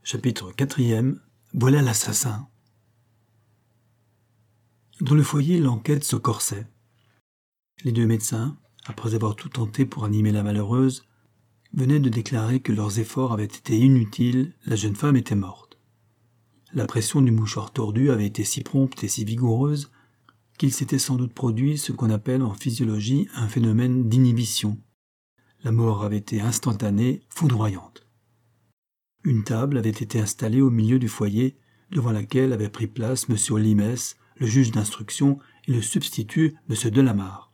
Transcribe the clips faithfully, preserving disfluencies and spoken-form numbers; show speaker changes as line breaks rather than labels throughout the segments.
Chapitre quatrième. Voilà l'assassin. Dans le foyer, l'enquête se corsait. Les deux médecins, après avoir tout tenté pour animer la malheureuse, venaient de déclarer que leurs efforts avaient été inutiles, la jeune femme était morte. La pression du mouchoir tordu avait été si prompte et si vigoureuse qu'il s'était sans doute produit ce qu'on appelle en physiologie un phénomène d'inhibition. La mort avait été instantanée, foudroyante. Une table avait été installée au milieu du foyer, devant laquelle avaient pris place M. Olimès, le juge d'instruction, et le substitut, M. Delamarre.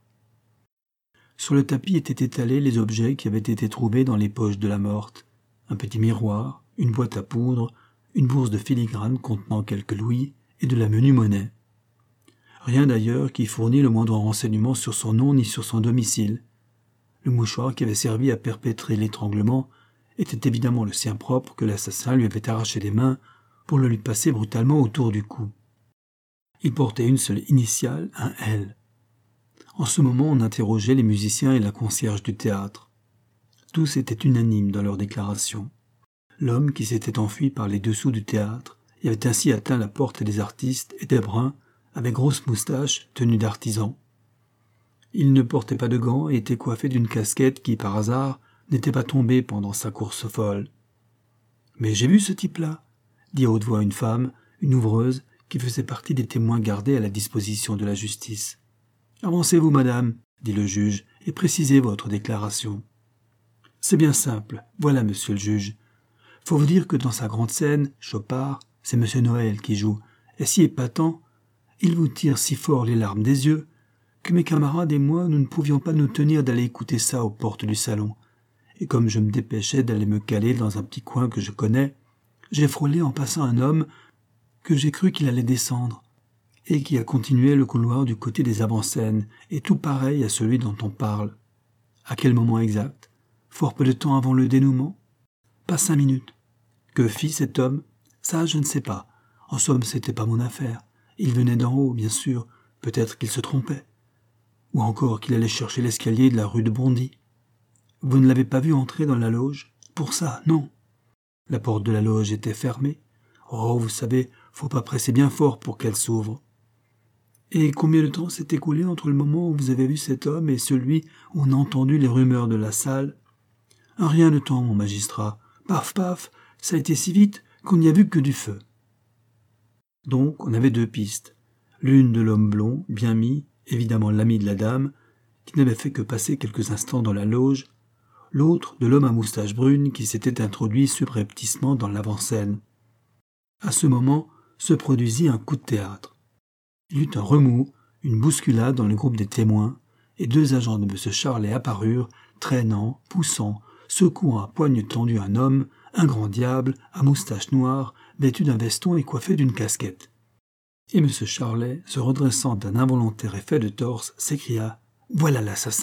Sur le tapis étaient étalés les objets qui avaient été trouvés dans les poches de la morte, un petit miroir, une boîte à poudre, une bourse de filigrane contenant quelques louis et de la menue monnaie. Rien d'ailleurs qui fournit le moindre renseignement sur son nom ni sur son domicile. Le mouchoir qui avait servi à perpétrer l'étranglement était évidemment le sien propre que l'assassin lui avait arraché des mains pour le lui passer brutalement autour du cou. Il portait une seule initiale, un L. En ce moment, on interrogeait les musiciens et la concierge du théâtre. Tous étaient unanimes dans leurs déclarations. L'homme qui s'était enfui par les dessous du théâtre et avait ainsi atteint la porte des artistes était brun, avec grosse moustache, tenue d'artisan. Il ne portait pas de gants et était coiffé d'une casquette qui, par hasard, n'était pas tombée pendant sa course folle. « Mais j'ai vu ce type-là » dit à haute voix une femme, une ouvreuse, qui faisait partie des témoins gardés à la disposition de la justice. « Avancez-vous, madame, » dit le juge, « et précisez votre déclaration. »« C'est bien simple, voilà, monsieur le juge. Faut vous dire que dans sa grande scène, Chopard, c'est monsieur Noël qui joue, est si épatant, il vous tire si fort les larmes des yeux, que mes camarades et moi, nous ne pouvions pas nous tenir d'aller écouter ça aux portes du salon. Et comme je me dépêchais d'aller me caler dans un petit coin que je connais, j'ai frôlé en passant un homme que j'ai cru qu'il allait descendre, et qui a continué le couloir du côté des avant-scènes, et tout pareil à celui dont on parle. À quel moment exact? Fort peu de temps avant le dénouement? Pas cinq minutes. Que fit cet homme? Ça, je ne sais pas. En somme, c'était pas mon affaire. Il venait d'en haut, bien sûr. Peut-être qu'il se trompait. Ou encore qu'il allait chercher l'escalier de la rue de Bondy. Vous ne l'avez pas vu entrer dans la loge? Pour ça, non. La porte de la loge était fermée. Oh, vous savez, faut pas presser bien fort pour qu'elle s'ouvre. Et combien de temps s'est écoulé entre le moment où vous avez vu cet homme et celui où on a entendu les rumeurs de la salle? Un rien de temps, mon magistrat. Paf, paf, ça a été si vite qu'on n'y a vu que du feu. Donc, on avait deux pistes. L'une de l'homme blond, bien mis, évidemment l'ami de la dame, qui n'avait fait que passer quelques instants dans la loge, l'autre de l'homme à moustache brune qui s'était introduit subrepticement dans l'avant-scène. À ce moment se produisit un coup de théâtre. Il y eut un remous, une bousculade dans le groupe des témoins, et deux agents de M. Charlet apparurent, traînant, poussant, secouant à poigne tendue un homme, un grand diable, à moustache noire, vêtu d'un veston et coiffé d'une casquette. Et M. Charlet, se redressant d'un involontaire effet de torse, s'écria « Voilà l'assassin !»